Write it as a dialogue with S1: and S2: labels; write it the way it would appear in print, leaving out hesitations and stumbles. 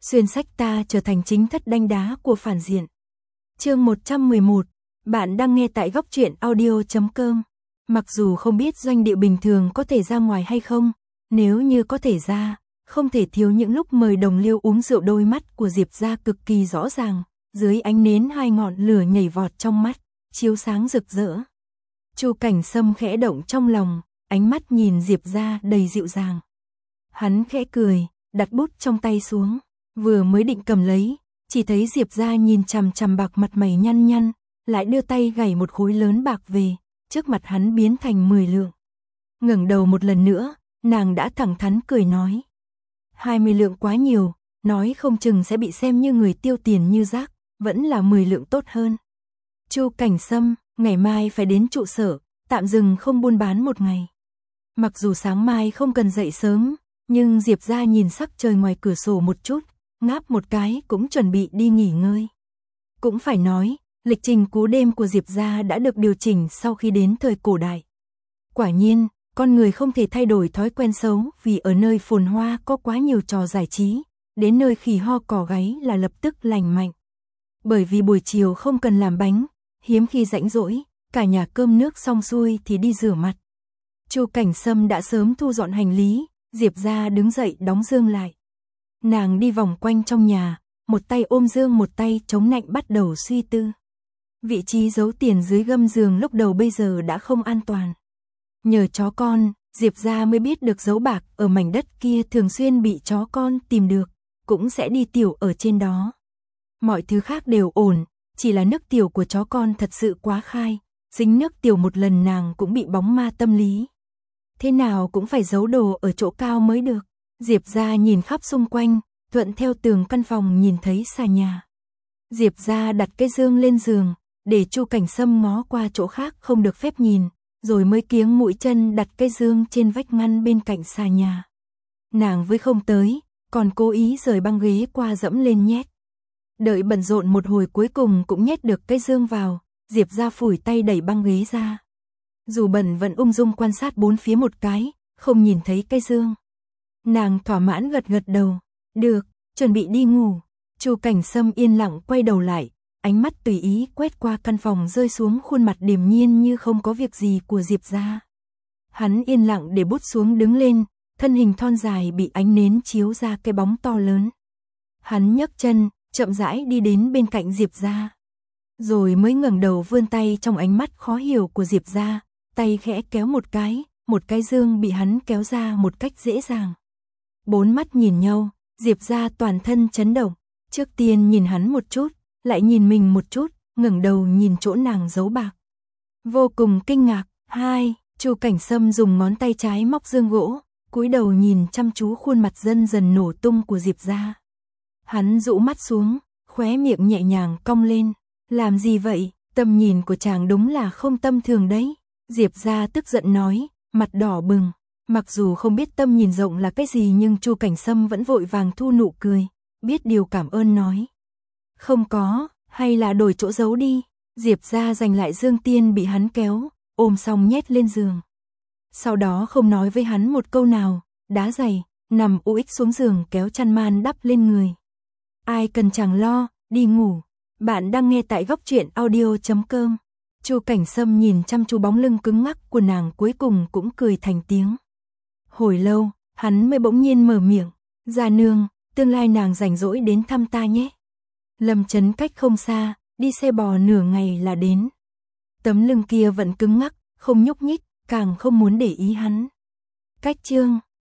S1: xuyên sách ta trở thành chính thất đanh đá của phản diện. Chương 111, bạn đang nghe tại góc truyện audio.com. Mặc dù không biết doanh địa bình thường có thể ra ngoài hay không, nếu như có thể ra, không thể thiếu những lúc mời đồng liêu uống rượu. Đôi mắt của Diệp Gia cực kỳ rõ ràng, dưới ánh nến hai ngọn lửa nhảy vọt trong mắt, chiếu sáng rực rỡ. Chu Cảnh Sâm khẽ động trong lòng, ánh mắt nhìn Diệp Gia đầy dịu dàng. Hắn khẽ cười, đặt bút trong tay xuống, vừa mới định cầm lấy, chỉ thấy Diệp Gia nhìn chằm chằm bạc, mặt mày nhăn nhăn, lại đưa tay gảy một khối lớn bạc về, trước mặt hắn biến thành 10 lượng. Ngẩng đầu một lần nữa, nàng đã thẳng thắn cười nói: 20 lượng quá nhiều, nói không chừng sẽ bị xem như người tiêu tiền như rác, vẫn là 10 lượng tốt hơn. Chu Cảnh Sâm, ngày mai phải đến trụ sở, tạm dừng không buôn bán một ngày. Mặc dù sáng mai không cần dậy sớm, nhưng Diệp Gia nhìn sắc trời ngoài cửa sổ một chút, ngáp một cái cũng chuẩn bị đi nghỉ ngơi. Cũng phải nói, lịch trình cú đêm của Diệp Gia đã được điều chỉnh sau khi đến thời cổ đại. Quả nhiên, con người không thể thay đổi thói quen xấu, vì ở nơi phồn hoa có quá nhiều trò giải trí, đến nơi khỉ ho cò gáy là lập tức lành mạnh. Bởi vì buổi chiều không cần làm bánh, hiếm khi rảnh rỗi, cả nhà cơm nước xong xuôi thì đi rửa mặt. Chu Cảnh Sâm đã sớm thu dọn hành lý, Diệp Gia đứng dậy đóng dương lại. Nàng đi vòng quanh trong nhà, một tay ôm dương một tay chống nạnh bắt đầu suy tư. Vị trí giấu tiền dưới gâm giường lúc đầu bây giờ đã không an toàn. Nhờ chó con, Diệp Gia mới biết được dấu bạc ở mảnh đất kia thường xuyên bị chó con tìm được, cũng sẽ đi tiểu ở trên đó. Mọi thứ khác đều ổn, chỉ là nước tiểu của chó con thật sự quá khai, dính nước tiểu một lần nàng cũng bị bóng ma tâm lý. Thế nào cũng phải giấu đồ ở chỗ cao mới được. Diệp Gia nhìn khắp xung quanh, thuận theo tường căn phòng nhìn thấy xà nhà. Diệp Gia đặt cái dương lên giường, để Chu Cảnh Sâm ngó qua chỗ khác không được phép nhìn, rồi mới kiếng mũi chân đặt cái dương trên vách ngăn bên cạnh xà nhà. Nàng với không tới, còn cố ý rời băng ghế qua dẫm lên nhét. Đợi bận rộn một hồi cuối cùng cũng nhét được cái dương vào, Diệp Gia phủi tay đẩy băng ghế ra. Dù bận vẫn ung dung quan sát bốn phía một cái, không nhìn thấy cái dương. Nàng thỏa mãn gật gật đầu, được, chuẩn bị đi ngủ. Chu Cảnh Sâm yên lặng quay đầu lại, ánh mắt tùy ý quét qua căn phòng rơi xuống khuôn mặt điềm nhiên như không có việc gì của Diệp Gia. Hắn yên lặng để bút xuống đứng lên, thân hình thon dài bị ánh nến chiếu ra cái bóng to lớn. Hắn nhấc chân, chậm rãi đi đến bên cạnh Diệp Gia. Rồi mới ngẩng đầu vươn tay trong ánh mắt khó hiểu của Diệp Gia, tay khẽ kéo một cái dương bị hắn kéo ra một cách dễ dàng. Bốn mắt nhìn nhau, Diệp Gia toàn thân chấn động, trước tiên nhìn hắn một chút, lại nhìn mình một chút, ngẩng đầu nhìn chỗ nàng giấu bạc. Vô cùng kinh ngạc, Chu Cảnh Sâm dùng ngón tay trái móc dương gỗ, cúi đầu nhìn chăm chú khuôn mặt dần dần nổ tung của Diệp Gia. Hắn rũ mắt xuống, khóe miệng nhẹ nhàng cong lên, làm gì vậy, tầm nhìn của chàng đúng là không tầm thường đấy. Diệp Gia tức giận nói, mặt đỏ bừng. Mặc dù không biết tâm nhìn rộng là cái gì nhưng Chu Cảnh Sâm vẫn vội vàng thu nụ cười, biết điều cảm ơn nói. Không có, hay là đổi chỗ giấu đi. Diệp Gia giành lại dương tiên bị hắn kéo, ôm xong nhét lên giường. Sau đó không nói với hắn một câu nào, đá giày, nằm uếch xuống giường kéo chăn man đắp lên người. Ai cần chẳng lo, đi ngủ. Bạn đang nghe tại góc truyện audio.com. Chu Cảnh Sâm nhìn chăm chú bóng lưng cứng ngắc của nàng cuối cùng cũng cười thành tiếng. Hồi lâu, hắn mới bỗng nhiên mở miệng, Gia nương, tương lai nàng rảnh rỗi đến thăm ta nhé. Lâm Chấn cách không xa, đi xe bò nửa ngày là đến. Tấm lưng kia vẫn cứng ngắc, không nhúc nhích, càng không muốn để ý hắn. Cách chương